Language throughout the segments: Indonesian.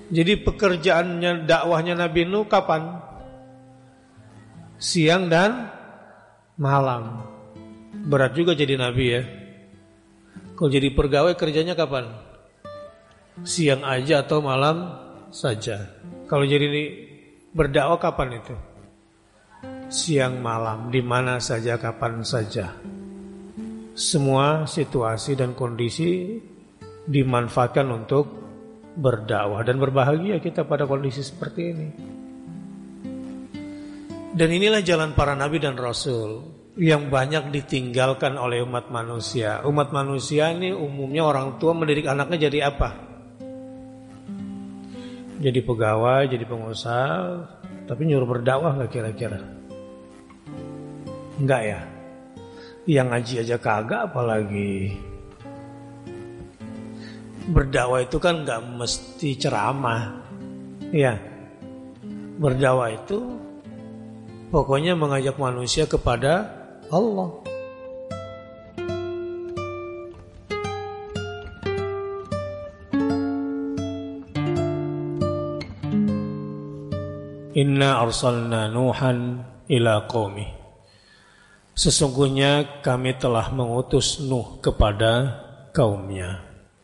Jadi pekerjaannya, dakwahnya Nabi Nuh kapan? Siang dan malam. Berat juga jadi nabi ya. Kalau jadi pegawai kerjanya kapan? Siang aja atau malam saja. Kalau jadi berdakwah kapan itu? Siang malam, di mana saja, kapan saja. Semua situasi dan kondisi dimanfaatkan untuk berdakwah, dan berbahagia kita pada kondisi seperti ini. Dan inilah jalan para nabi dan rasul yang banyak ditinggalkan oleh umat manusia. Umat manusia ini umumnya orang tua mendidik anaknya jadi apa? Jadi pegawai, jadi pengusaha, tapi nyuruh berdakwah gak kira-kira? Enggak ya? Yang ngaji aja kagak, apalagi berdakwah itu kan gak mesti ceramah. Ya, berdakwah itu pokoknya mengajak manusia kepada Allah. Inna arsalna Nuhan ila qaumi. Sesungguhnya kami telah mengutus Nuh kepada kaumnya.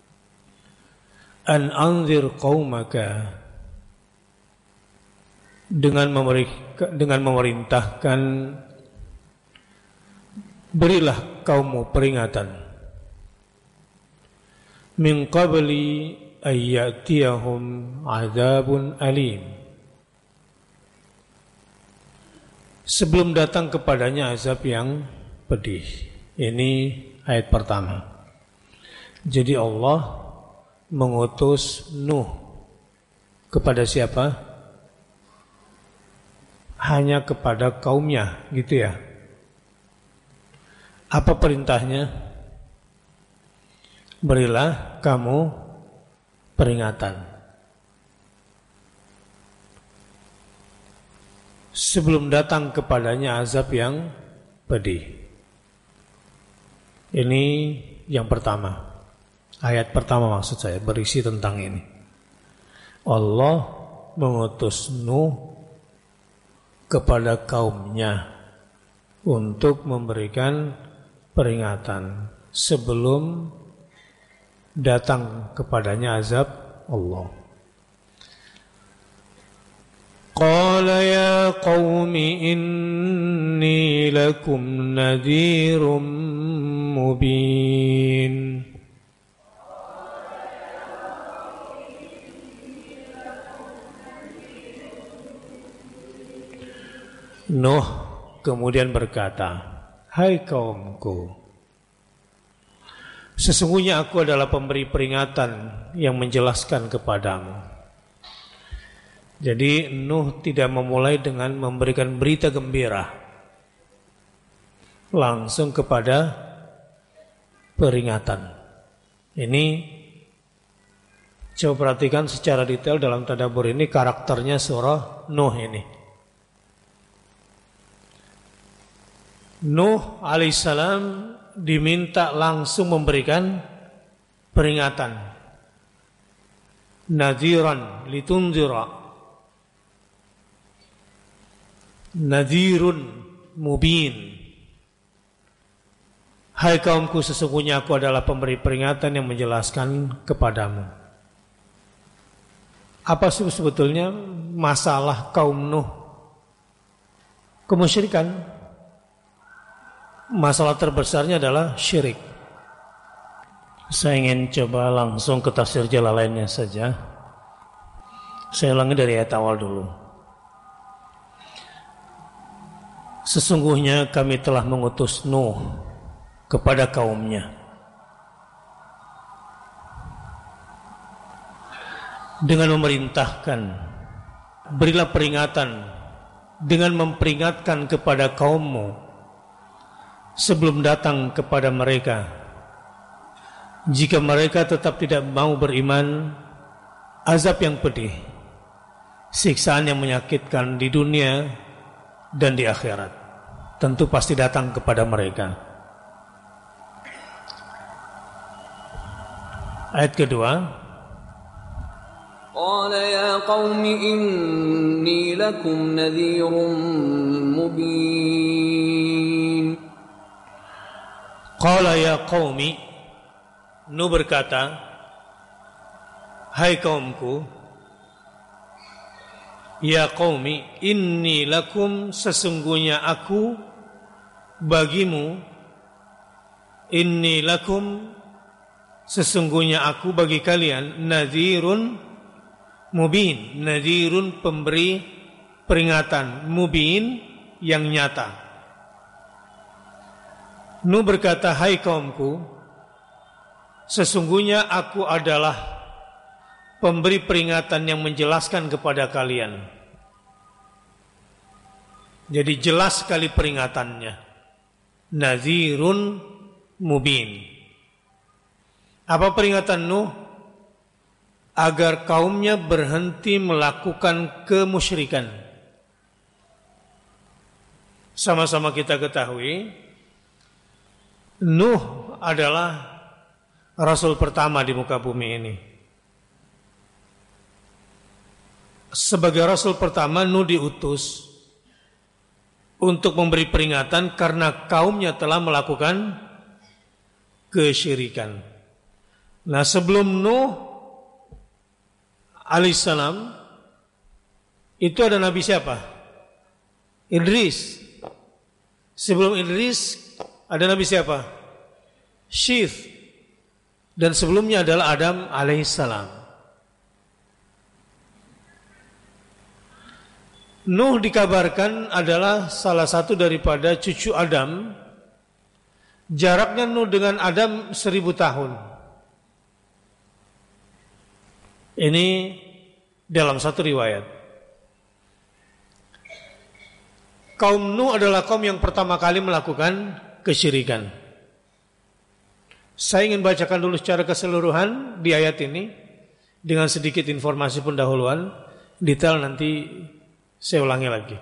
An anzir qaumaka, dengan memerintahkan, berilah kaummu peringatan. Min qabli ayyatiyahum azabun alim, sebelum datang kepadanya azab yang pedih. Ini ayat pertama. Jadi Allah mengutus Nuh kepada siapa? Hanya kepada kaumnya, gitu ya. Apa perintahnya? Berilah kamu peringatan sebelum datang kepadanya azab yang pedih. Ini yang pertama. Ayat pertama maksud saya berisi tentang ini. Allah mengutus Nuh kepada kaumnya untuk memberikan peringatan sebelum datang kepadanya azab Allah. Qala ya qaumi inni lakum nadhirum mubin. Nuh kemudian berkata, hai kaumku, sesungguhnya aku adalah pemberi peringatan yang menjelaskan kepadamu. Jadi Nuh tidak memulai dengan memberikan berita gembira, langsung kepada peringatan. Ini coba perhatikan secara detail dalam tadabbur ini karakternya surah Nuh ini. Nuh alaihissalam diminta langsung memberikan peringatan. Nadhiran litunzira. Nadhirun mubin. Hai kaumku, sesungguhnya aku adalah pemberi peringatan yang menjelaskan kepadamu. Apa sebetulnya masalah kaum Nuh? Kemusyrikan. Masalah terbesarnya adalah syirik. Saya ingin coba langsung ke tafsir Jalalainnya saja. Saya ulangi dari ayat awal dulu. Sesungguhnya kami telah mengutus Nuh kepada kaumnya dengan memerintahkan, berilah peringatan dengan memperingatkan kepada kaummu sebelum datang kepada mereka. Jika mereka tetap tidak mau beriman, azab yang pedih, siksaan yang menyakitkan di dunia dan di akhirat tentu pasti datang kepada mereka. Ayat kedua, قال يا قوم إني لكم نذير مبين. Qala ya qaumi, Nuh berkata, hai kaumku, ya qaumi, inni lakum, sesungguhnya aku bagimu, inni lakum, sesungguhnya aku bagi kalian, nadhirun mubin, nadhirun pemberi peringatan, mubin yang nyata. Nuh berkata, hai kaumku, sesungguhnya aku adalah pemberi peringatan yang menjelaskan kepada kalian. Jadi jelas sekali peringatannya. Nadhirun mubin. Apa peringatan Nuh? Agar kaumnya berhenti melakukan kemusyrikan. Sama-sama kita ketahui, Nuh adalah rasul pertama di muka bumi ini. Sebagai rasul pertama, Nuh diutus untuk memberi peringatan karena kaumnya telah melakukan kesyirikan. Nah, sebelum Nuh alaihissalam itu ada nabi siapa? Idris. Sebelum Idris ada nabi siapa? Syith. Dan sebelumnya adalah Adam alaihissalam. Nuh dikabarkan adalah salah satu daripada cucu Adam. Jaraknya Nuh dengan Adam 1000 tahun. Ini dalam satu riwayat. Kaum Nuh adalah kaum yang pertama kali melakukan kesyirikan. Saya ingin bacakan dulu secara keseluruhan di ayat ini dengan sedikit informasi pendahuluan. Detail nanti saya ulangi lagi.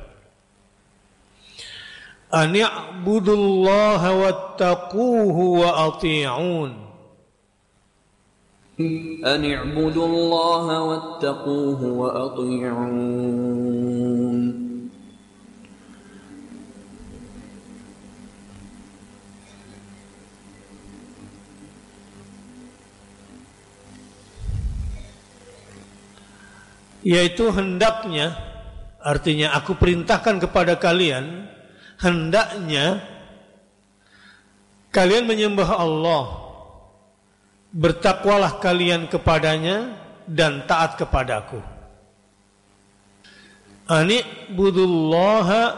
An ya'budullaha wattaquhu wa ati'un. أن اعبدوا الله واتقوه وأطيعون. Yaitu hendaknya, artinya aku perintahkan kepada kalian, hendaknya kalian menyembah Allah, bertakwalah kalian kepadanya dan taat kepadaku. Ani budullaha,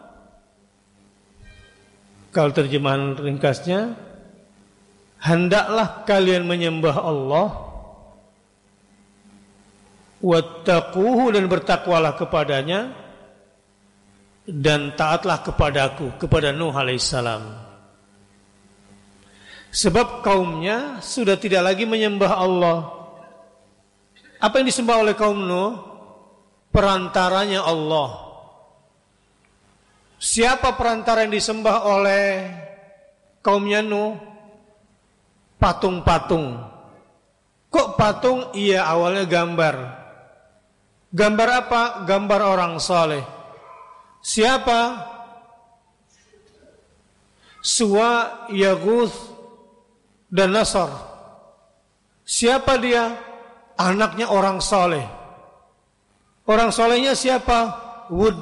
kalau terjemahan ringkasnya, hendaklah kalian menyembah Allah, wattaquhu, dan bertakwalah kepadanya, dan taatlah kepadaku, kepada Nuh alaihissalam. Sebab kaumnya sudah tidak lagi menyembah Allah. Apa yang disembah oleh kaum Nuh? Perantaranya Allah. Siapa perantara yang disembah oleh kaumnya Nuh? Patung-patung. Kok patung? Iya, awalnya gambar. Gambar apa? Gambar orang saleh. Siapa? Suwa, Yaguth, dan Nasr. Siapa dia? Anaknya orang soleh. Orang solehnya siapa? Wud,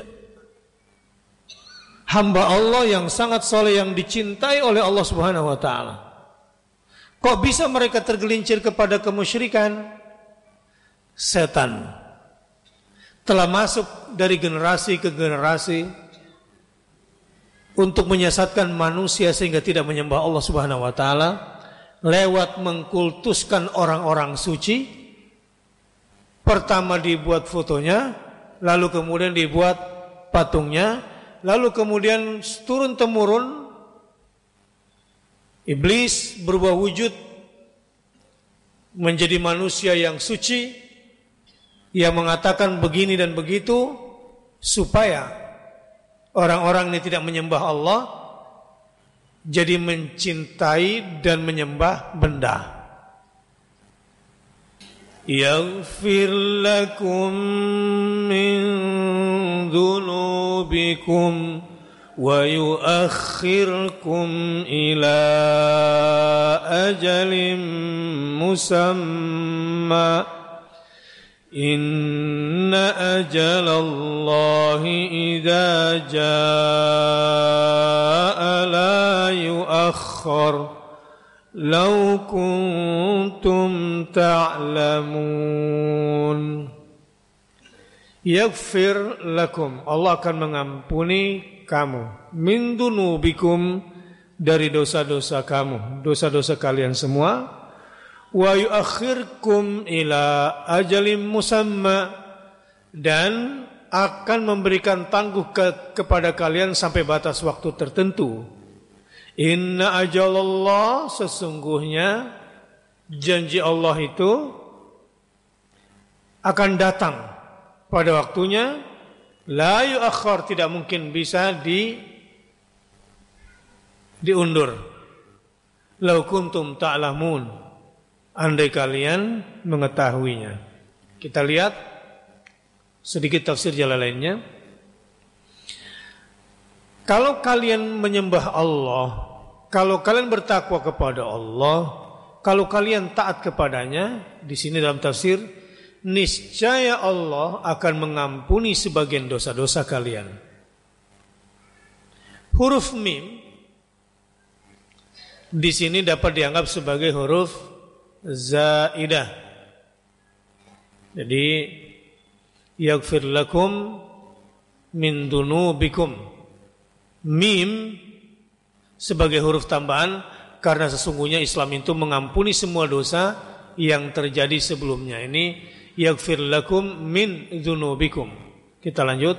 hamba Allah yang sangat soleh, yang dicintai oleh Allah Subhanahu wa ta'ala. Kok bisa mereka tergelincir kepada kemusyrikan? Setan telah masuk dari generasi ke generasi untuk menyesatkan manusia sehingga tidak menyembah Allah Subhanahu wa ta'ala lewat mengkultuskan orang-orang suci. Pertama dibuat fotonya, lalu kemudian dibuat patungnya, lalu kemudian turun temurun iblis berubah wujud menjadi manusia yang suci, yang mengatakan begini dan begitu supaya orang-orang ini tidak menyembah Allah, jadi mencintai dan menyembah benda. يغفر لكم من ذنوبكم ويؤخركم إلى أجل مسمى إن أجل الله إذا جاء لا يؤخر لو كنتم تعلمون. Yaghfir lakum, Allah akan mengampuni kamu, min dunubikum, dari dosa-dosa kamu, dosa-dosa kalian semua, wa yuakhirkum ila ajalim musamma, dan akan memberikan tangguh kepada kalian sampai batas waktu tertentu. Inna ajalallah, sesungguhnya janji Allah itu akan datang pada waktunya, la yuakhir, tidak mungkin bisa diundur. Lau kuntum ta'lamun, andai kalian mengetahuinya. Kita lihat sedikit tafsir Jalalainnya. Kalau kalian menyembah Allah, kalau kalian bertakwa kepada Allah, kalau kalian taat kepadanya, di sini dalam tafsir, niscaya Allah akan mengampuni sebagian dosa-dosa kalian. Huruf mim di sini dapat dianggap sebagai huruf zaidah. Jadi yaghfir lakum min dunubikum. Mim sebagai huruf tambahan karena sesungguhnya Islam itu mengampuni semua dosa yang terjadi sebelumnya. Ini yaghfir lakum min dzunubikum. Kita lanjut.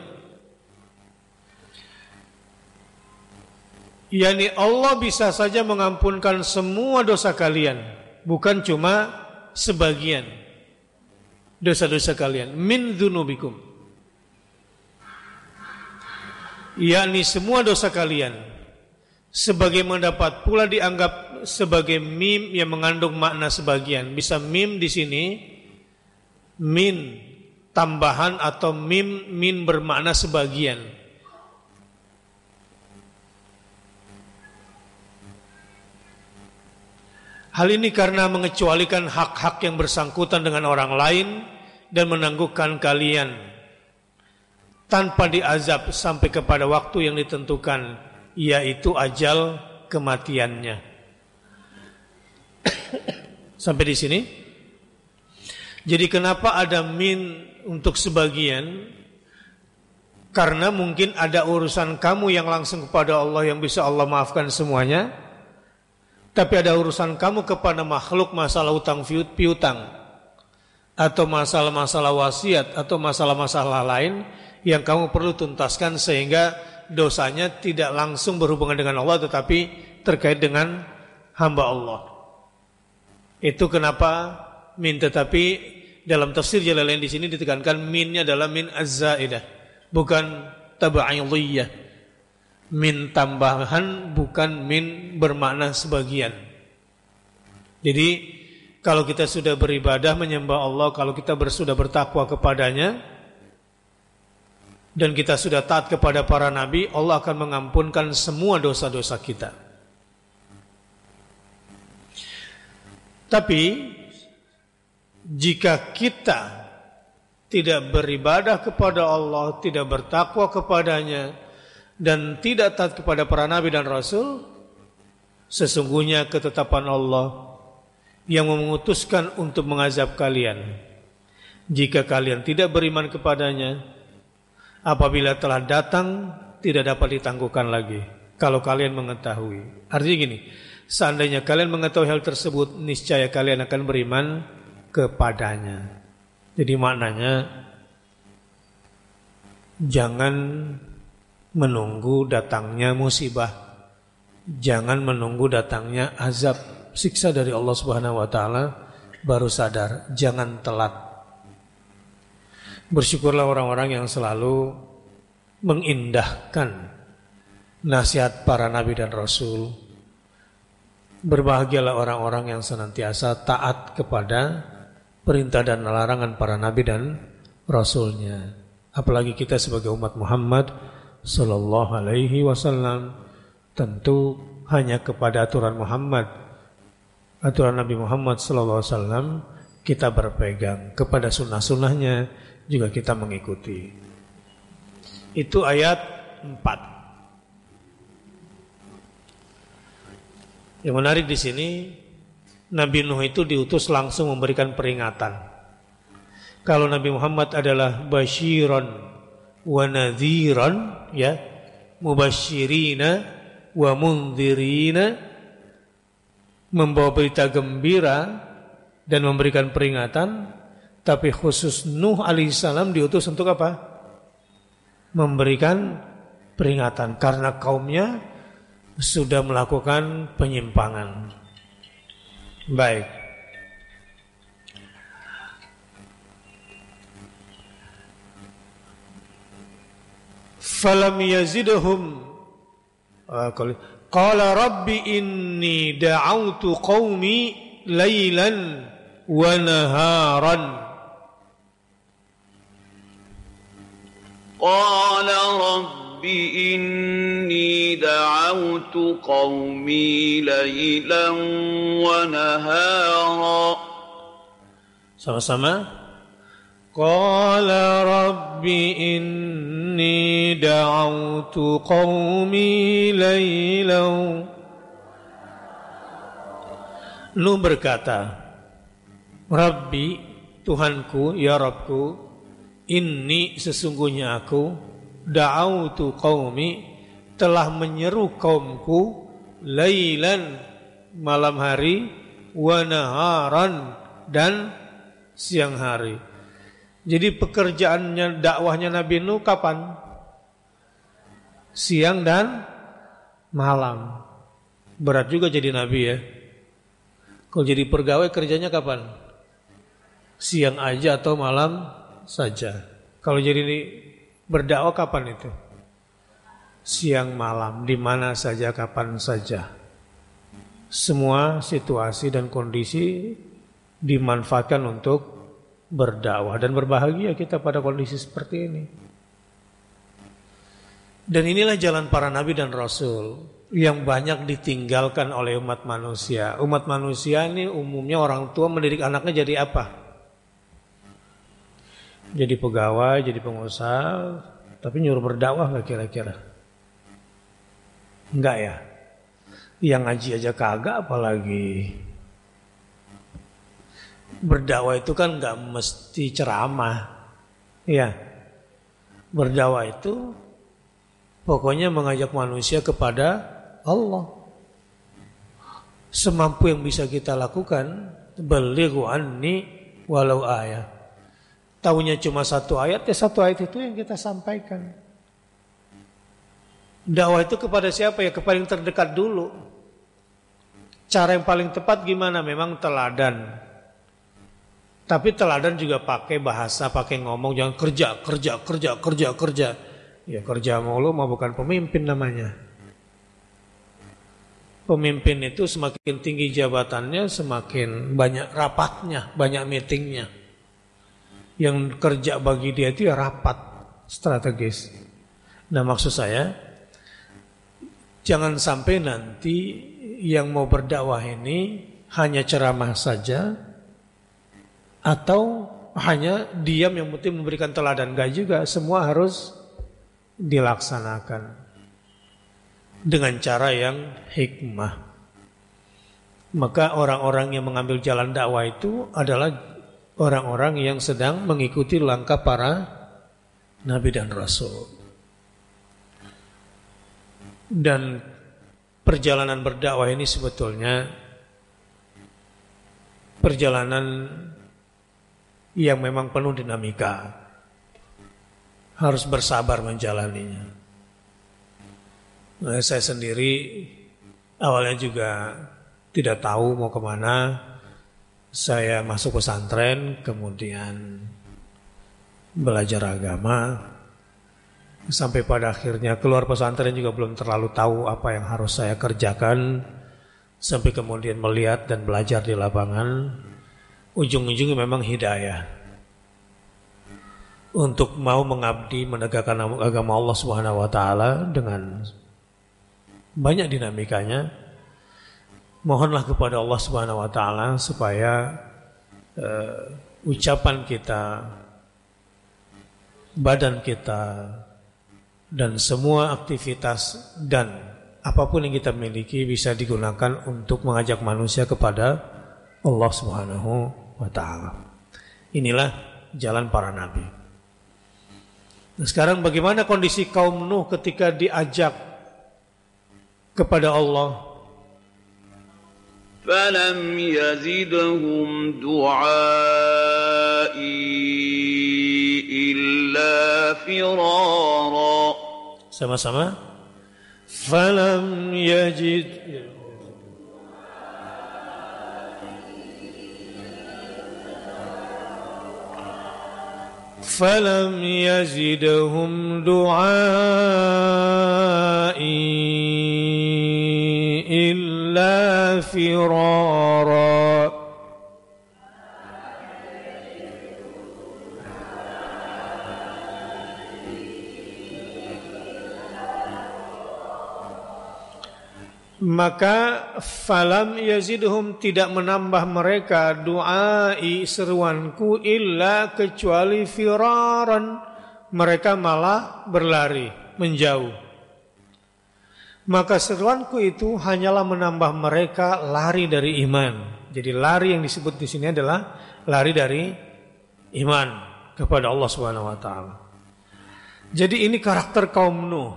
Yani Allah bisa saja mengampunkan semua dosa kalian, bukan cuma sebagian dosa-dosa kalian. Min dzunubikum, yakni semua dosa kalian, sebagai mendapat pula dianggap sebagai mim yang mengandung makna sebagian. Bisa mim di sini min tambahan atau min bermakna sebagian. Hal ini karena mengecualikan hak-hak yang bersangkutan dengan orang lain dan menangguhkan kalian tanpa diazab sampai kepada waktu yang ditentukan, yaitu ajal kematiannya. Sampai di sini. Jadi kenapa ada min untuk sebagian? Karena mungkin ada urusan kamu yang langsung kepada Allah yang bisa Allah maafkan semuanya, tapi ada urusan kamu kepada makhluk, masalah utang piutang, atau masalah-masalah wasiat, atau masalah-masalah lain yang kamu perlu tuntaskan sehingga dosanya tidak langsung berhubungan dengan Allah tetapi terkait dengan hamba Allah. Itu kenapa min, tetapi dalam tafsir Jalalain di sini ditekankan minnya adalah min az-zaidah, bukan tab'idiyah. Min tambahan, bukan min bermakna sebagian. Jadi kalau kita sudah beribadah menyembah Allah, kalau kita sudah bertakwa kepadanya dan kita sudah taat kepada para nabi, Allah akan mengampunkan semua dosa-dosa kita. Tapi jika kita tidak beribadah kepada Allah, tidak bertakwa kepadanya, dan tidak taat kepada para nabi dan rasul, sesungguhnya ketetapan Allah yang memutuskan untuk mengazab kalian jika kalian tidak beriman kepadanya, apabila telah datang tidak dapat ditangguhkan lagi kalau kalian mengetahui. Artinya gini, seandainya kalian mengetahui hal tersebut, niscaya kalian akan beriman kepadanya. Jadi maknanya jangan menunggu datangnya musibah, jangan menunggu datangnya azab, siksa dari Allah Subhanahu wa taala baru sadar, jangan telat. Bersyukurlah orang-orang yang selalu mengindahkan nasihat para nabi dan rasul. Berbahagialah orang-orang yang senantiasa taat kepada perintah dan larangan para nabi dan rasulnya. Apalagi kita sebagai umat Muhammad sallallahu alaihi wasallam, tentu hanya kepada aturan Muhammad, aturan Nabi Muhammad sallallahu alaihi wasallam kita berpegang, kepada sunnah-sunnahnya juga kita mengikuti. Itu ayat 4. Yang menarik di sini, Nabi Nuh itu diutus langsung memberikan peringatan. Kalau Nabi Muhammad adalah basyiran wa nadhiran, ya, mubasyirina wa mundhirina, membawa berita gembira dan memberikan peringatan. Tapi khusus Nuh alaihissalam diutus untuk apa? Memberikan peringatan karena kaumnya sudah melakukan penyimpangan. Baik. Falam yazidhum qala rabbi inni da'awtu qaumi laylan wa naharan. Qala rabbi inni da'awtu qaumi laylan wa nahara. Sama-sama. Qala rabbi inni da'awtu qaumi laylan. Nuh berkata, Rabbi, Tuhanku, ya Rabbku, inni sesungguhnya aku, da'awtu qaumi, telah menyeru kaumku, laylan, malam hari, wa naharan, dan siang hari. Jadi pekerjaannya, dakwahnya Nabi Nuh kapan? Siang dan malam. Berat juga jadi Nabi ya. Kalau jadi pegawai kerjanya kapan? Siang aja atau malam saja. Kalau jadi berdakwah kapan itu? Siang malam, di mana saja, kapan saja. Semua situasi dan kondisi dimanfaatkan untuk berdakwah, dan berbahagia kita pada kondisi seperti ini. Dan inilah jalan para nabi dan rasul yang banyak ditinggalkan oleh umat manusia. Umat manusia ini umumnya orang tua mendidik anaknya jadi apa? Jadi pegawai, jadi pengusaha, tapi nyuruh berdakwah nggak kira-kira? Enggak ya? Yang ngaji aja kagak, apalagi berdakwah itu kan nggak mesti ceramah, ya. Berdakwah itu pokoknya mengajak manusia kepada Allah. Semampu yang bisa kita lakukan, balighu anni walau ayat. Taunya cuma satu ayat, ya satu ayat itu yang kita sampaikan. Dakwah itu kepada siapa ya? Kepada yang terdekat dulu. Cara yang paling tepat gimana? Memang teladan. Tapi teladan juga pakai bahasa, pakai ngomong, jangan kerja. Ya kerja mulu mah bukan pemimpin namanya. Pemimpin itu semakin tinggi jabatannya, semakin banyak rapatnya, banyak meetingnya. Yang kerja bagi dia itu ya rapat, strategis. Nah maksud saya, jangan sampai nanti yang mau berdakwah ini hanya ceramah saja, atau hanya diam yang penting memberikan teladan. Enggak juga, semua harus dilaksanakan dengan cara yang hikmah. Maka orang-orang yang mengambil jalan dakwah itu adalah orang-orang yang sedang mengikuti langkah para nabi dan rasul. Dan perjalanan berdakwah ini sebetulnya perjalanan yang memang penuh dinamika. Harus bersabar menjalaninya. Nah, saya sendiri awalnya juga tidak tahu mau kemana. Saya masuk pesantren, kemudian belajar agama, sampai pada akhirnya keluar pesantren juga belum terlalu tahu apa yang harus saya kerjakan, sampai kemudian melihat dan belajar di lapangan. ujung-ujungnya memang hidayah untuk mau mengabdi menegakkan agama Allah Subhanahu wa taala dengan banyak dinamikanya. Mohonlah kepada Allah Subhanahu wa taala supaya ucapan kita, badan kita, dan semua aktivitas dan apapun yang kita miliki bisa digunakan untuk mengajak manusia kepada Allah Subhanahu wa taala. Inilah jalan para nabi. Nah, sekarang bagaimana kondisi kaum Nuh ketika diajak kepada Allah? فَلَمْ يَزِدْهُمْ دُعَائِي إِلَّا فِرَارًا. Sama-sama. فَلَمْ يَزِدْ فَلَمْ يَزِدْهُمْ دُعَائِي إِلَّا فِرَارًا. Maka falam yazidhum, tidak menambah mereka, du'ai, seruanku, illa kecuali firaran, mereka malah berlari, menjauh. Maka seruanku itu hanyalah menambah mereka lari dari iman. Jadi lari yang disebut di sini adalah lari dari iman kepada Allah Subhanahu wa taala. Jadi ini karakter kaum Nuh.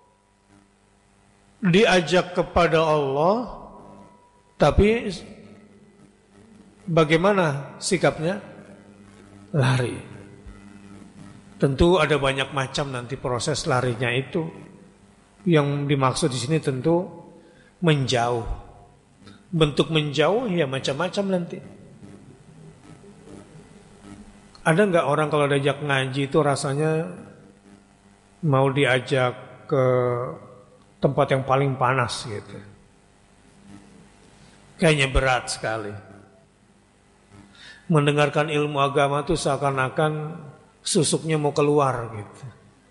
Diajak kepada Allah, tapi bagaimana sikapnya? Lari. Tentu ada banyak macam nanti proses larinya itu. Yang dimaksud di sini tentu menjauh. Bentuk menjauh ya macam-macam nanti. Ada nggak orang kalau diajak ngaji itu rasanya mau diajak ke tempat yang paling panas gitu. Kayaknya berat sekali. Mendengarkan ilmu agama itu seakan-akan susuknya mau keluar gitu.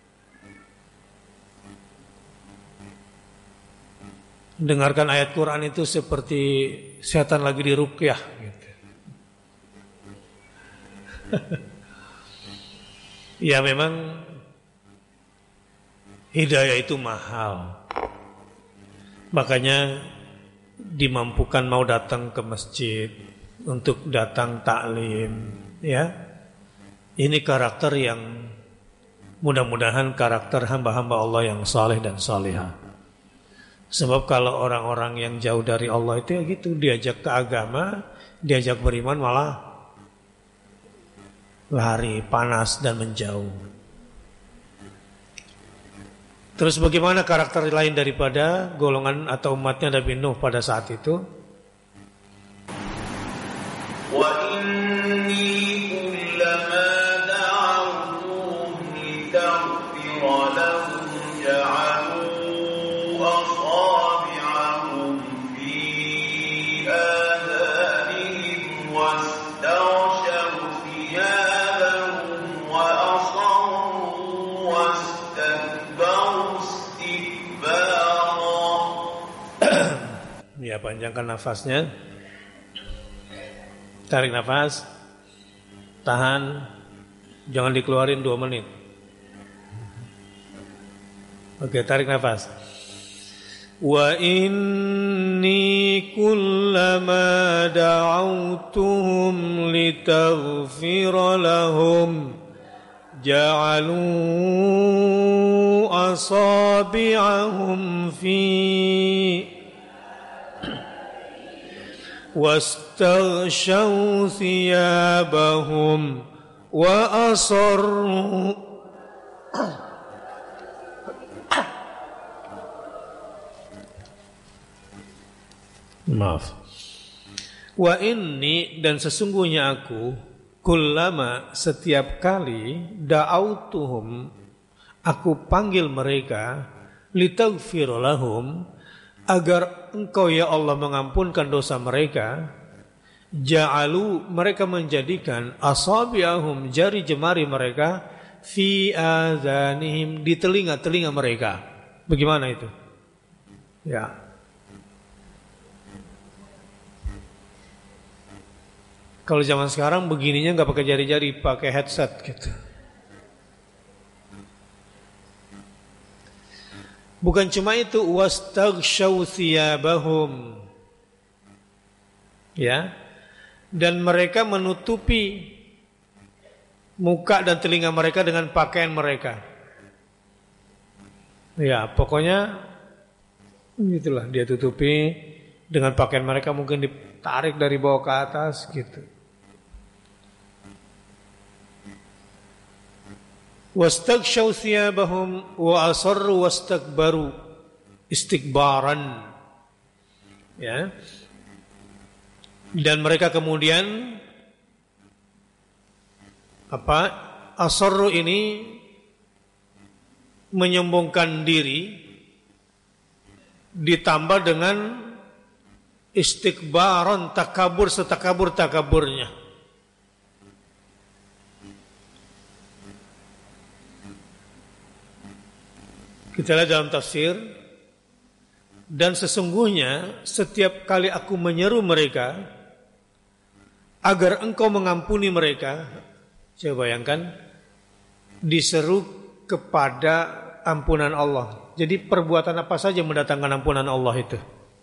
Dengarkan ayat Quran itu seperti setan lagi diruqyah gitu. Ya memang hidayah itu mahal. Makanya dimampukan mau datang ke masjid untuk datang taklim, ya. Ini karakter yang mudah-mudahan karakter hamba-hamba Allah yang saleh dan salihah. Sebab kalau orang-orang yang jauh dari Allah itu ya gitu, diajak ke agama, diajak beriman malah lari, panas dan menjauh. Terus bagaimana karakter lain daripada golongan atau umatnya Nabi Nuh pada saat itu? Wa inni kullama da'awtuhum litaghfira lahum ja'alu asabi'ahum fi adhanihim wastaghshaw thiyabahum wa asarru wastakbaru. Ya, panjangkan nafasnya. Tarik nafas. Tahan. Jangan dikeluarin 2 menit. Oke, tarik nafas. Wa inni kullama da'awtuhum litaghfira lahum ja'alu asabi'ahum fi wastaghshaw thiyabahum wa asarru maaf. Wa inni, dan sesungguhnya aku, kullama, setiap kali, da'autuhum, aku panggil mereka, litaghfir lahum, agar engkau ya Allah mengampunkan dosa mereka, Ja'alu, mereka menjadikan asabi'ahum, jari jemari mereka, fi azanihim, di telinga-telinga mereka. Bagaimana itu? Ya. Kalau zaman sekarang begininya nggak pakai jari-jari, pakai headset gitu. Bukan cuma itu, wastaghshaw thiyabahum. Ya. Dan mereka menutupi muka dan telinga mereka dengan pakaian mereka. Ya, pokoknya itulah, dia tutupi dengan pakaian mereka, mungkin ditarik dari bawah ke atas gitu. Wastaghshaw thiyabahum wa asarru wastakbaru istikbaran. Ya. Dan mereka kemudian asarru ini menyombongkan diri ditambah dengan istikbaran, takabur setakabur-takaburnya. Kita lihat dalam tafsir, dan sesungguhnya setiap kali aku menyeru mereka agar engkau mengampuni mereka, coba bayangkan, diseru kepada ampunan Allah. Jadi perbuatan apa saja mendatangkan ampunan Allah itu?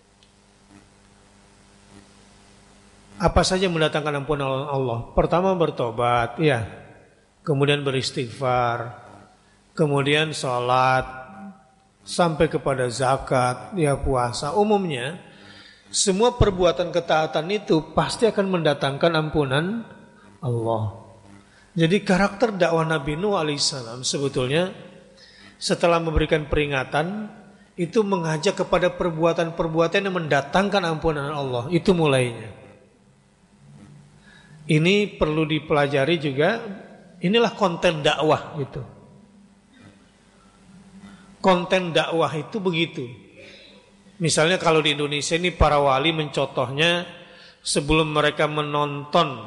Apa saja mendatangkan ampunan Allah? Pertama bertobat, ya. Kemudian beristighfar, kemudian sholat, sampai kepada zakat, ya puasa. Umumnya semua perbuatan ketaatan itu pasti akan mendatangkan ampunan Allah. Jadi karakter dakwah Nabi Nuh alaihissalam sebetulnya setelah memberikan peringatan itu mengajak kepada perbuatan-perbuatan yang mendatangkan ampunan Allah. Itu mulainya. Ini perlu dipelajari juga. Inilah konten dakwah itu. Konten dakwah itu begitu. Misalnya kalau di Indonesia ini para wali mencontohnya sebelum mereka menonton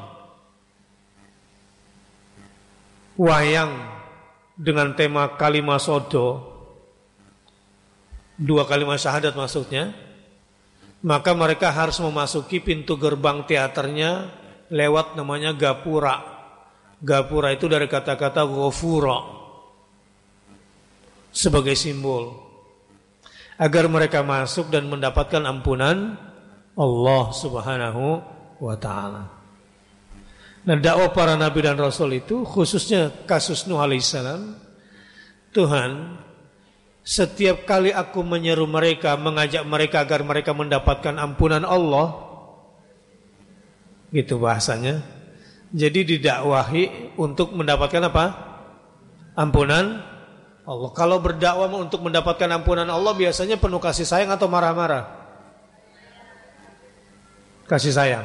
wayang dengan tema kalimat sodo, 2 kalimat syahadat maksudnya, maka mereka harus memasuki pintu gerbang teaternya lewat namanya gapura. Gapura itu dari kata-kata ghafura sebagai simbol agar mereka masuk dan mendapatkan ampunan Allah Subhanahu wa ta'ala. Nah, dakwah para nabi dan rasul itu, khususnya kasus Nuh alaihissalam, Tuhan, setiap kali aku menyeru mereka, mengajak mereka agar mereka mendapatkan ampunan Allah, gitu bahasanya. Jadi didakwahi untuk mendapatkan apa? Ampunan Allah. Kalau berdakwah untuk mendapatkan ampunan Allah biasanya penuh kasih sayang atau marah-marah? Kasih sayang.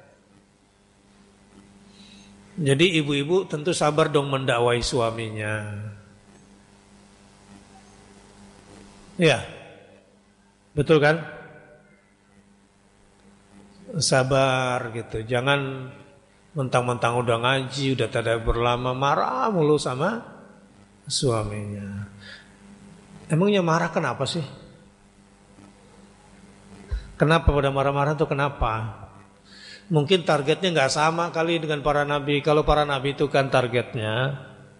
Jadi ibu-ibu tentu sabar dong mendakwahi suaminya. Ya, betul kan? Sabar gitu. Jangan mentang-mentang udah ngaji, udah tadabbur lama, marah mulu sama suaminya. Emangnya marah kenapa sih? Kenapa pada marah-marah itu kenapa? Mungkin targetnya nggak sama kali dengan para nabi. Kalau para nabi itu kan targetnya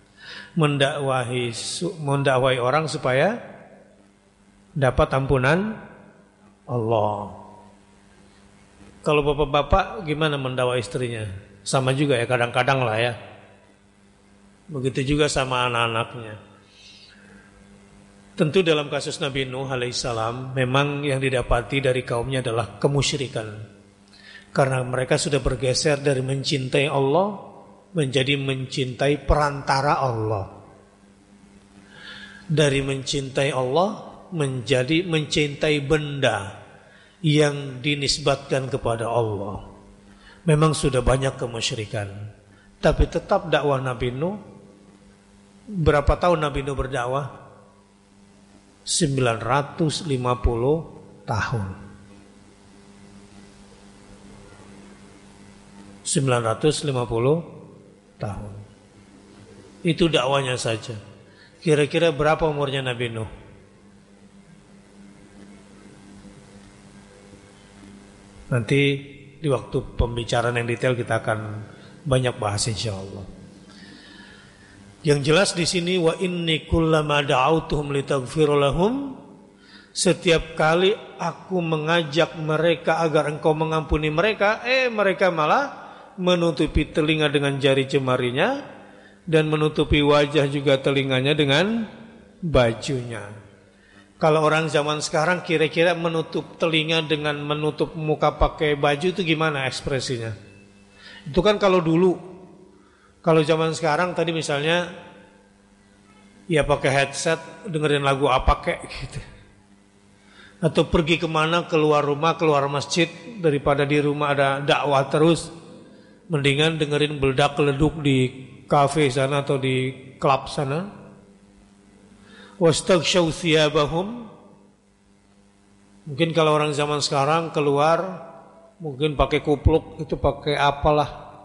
mendakwahi orang supaya dapat ampunan Allah. Kalau bapak-bapak gimana mendakwahi istrinya? Sama juga ya, kadang-kadang lah ya. Begitu juga sama anak-anaknya. Tentu dalam kasus Nabi Nuh alaihissalam memang yang didapati dari kaumnya adalah kemusyrikan. Karena mereka sudah bergeser dari mencintai Allah menjadi mencintai perantara Allah. Dari mencintai Allah menjadi mencintai benda yang dinisbatkan kepada Allah. Memang sudah banyak kemusyrikan. Tapi tetap dakwah Nabi Nuh. Berapa tahun Nabi Nuh berdakwah? 950 tahun. 950 tahun. Itu dakwanya saja. Kira-kira berapa umurnya Nabi Nuh? Nanti di waktu pembicaraan yang detail kita akan banyak bahas insyaallah. Yang jelas di sini wa inni kullama da'autuhum litaghfir lahum, setiap kali aku mengajak mereka agar engkau mengampuni mereka, mereka malah menutupi telinga dengan jari jemarinya dan menutupi wajah juga telinganya dengan bajunya. Kalau orang zaman sekarang kira-kira menutup telinga dengan menutup muka pakai baju itu gimana ekspresinya? Itu kan kalau dulu. Kalau zaman sekarang tadi misalnya ya pakai headset dengerin lagu apa kek gitu. Atau pergi kemana, keluar rumah, keluar masjid, daripada di rumah ada dakwah terus, mendingan dengerin beledak-leduk di kafe sana atau di klub sana. Wastaghshaw thiyabahum. Mungkin kalau orang zaman sekarang keluar mungkin pakai kupluk, itu pakai apalah.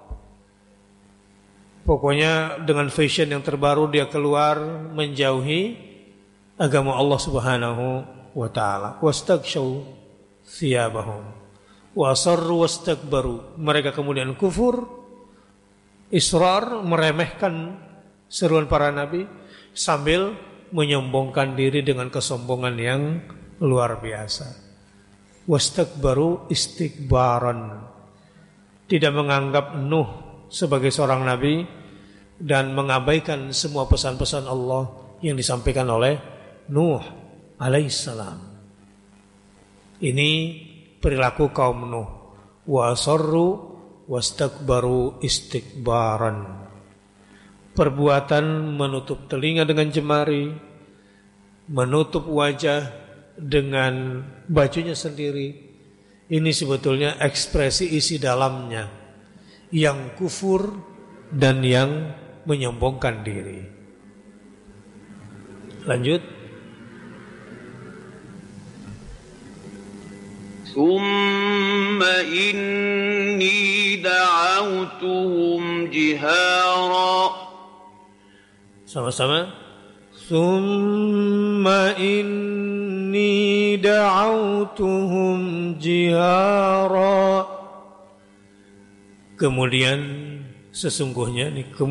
Pokoknya dengan fashion yang terbaru dia keluar menjauhi agama Allah Subhanahu wa taala. Wastaghshaw thiyabahum wa asarru wastakbaru. Mereka kemudian kufur, israr, meremehkan seruan para nabi sambil menyombongkan diri dengan kesombongan yang luar biasa. Wastakbaru istikbaran. Tidak menganggap Nuh sebagai seorang nabi dan mengabaikan semua pesan-pesan Allah yang disampaikan oleh Nuh alaihissalam. Ini perilaku kaum Nuh. Wa asarru wastakbaru istikbaran. Perbuatan menutup telinga dengan jemari, menutup wajah dengan bajunya sendiri, ini sebetulnya ekspresi isi dalamnya yang kufur dan yang menyombongkan diri. Lanjut. Tsumma inni da'autuhum jihara. Sama-sama. Tsumma inni da'autuhum jihara. Kemudian sesungguhnya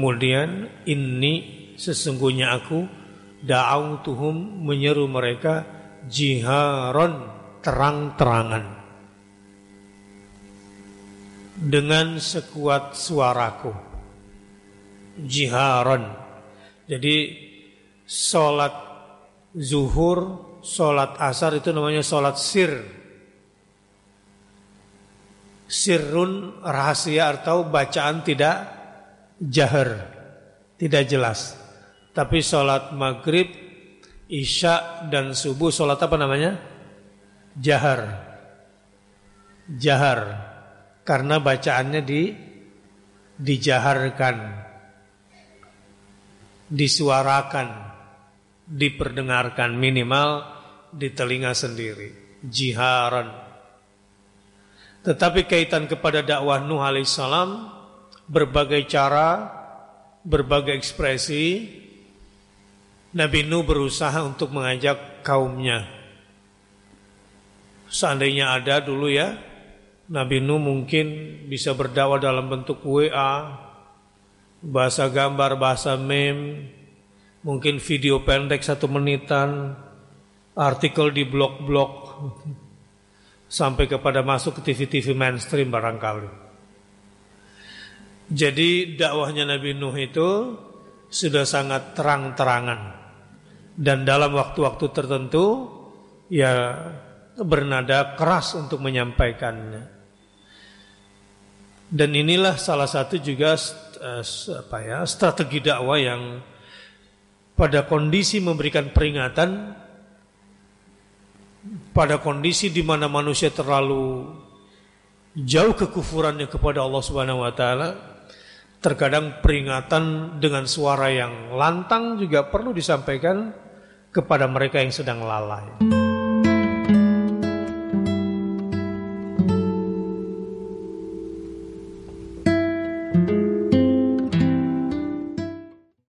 sesungguhnya aku da'autuhum menyeru mereka jiharon, terang-terangan, dengan sekuat suaraku. Jiharon. Jadi sholat zuhur, sholat asar itu namanya sholat sir. Sirrun, rahasia atau bacaan tidak jahar, tidak jelas. Tapi sholat maghrib, isya dan subuh sholat apa namanya? Jahar. Jahar. Karena bacaannya dijaharkan, disuarakan, diperdengarkan, minimal di telinga sendiri. Jiharan. Tetapi kaitan kepada dakwah Nuh alaihissalam, berbagai cara, berbagai ekspresi, Nabi Nuh berusaha untuk mengajak kaumnya. Seandainya ada dulu ya, Nabi Nuh mungkin bisa berdakwah dalam bentuk WA, bahasa gambar, bahasa meme, mungkin video pendek 1 menitan, artikel di blog-blog, sampai kepada masuk ke TV-TV mainstream barangkali. Jadi dakwahnya Nabi Nuh itu sudah sangat terang-terangan, dan dalam waktu-waktu tertentu ya bernada keras untuk menyampaikannya. Dan inilah salah satu juga strategi dakwah yang pada kondisi memberikan peringatan, pada kondisi di mana manusia terlalu jauh kekufurannya kepada Allah Subhanahu wa taala, terkadang peringatan dengan suara yang lantang juga perlu disampaikan kepada mereka yang sedang lalai.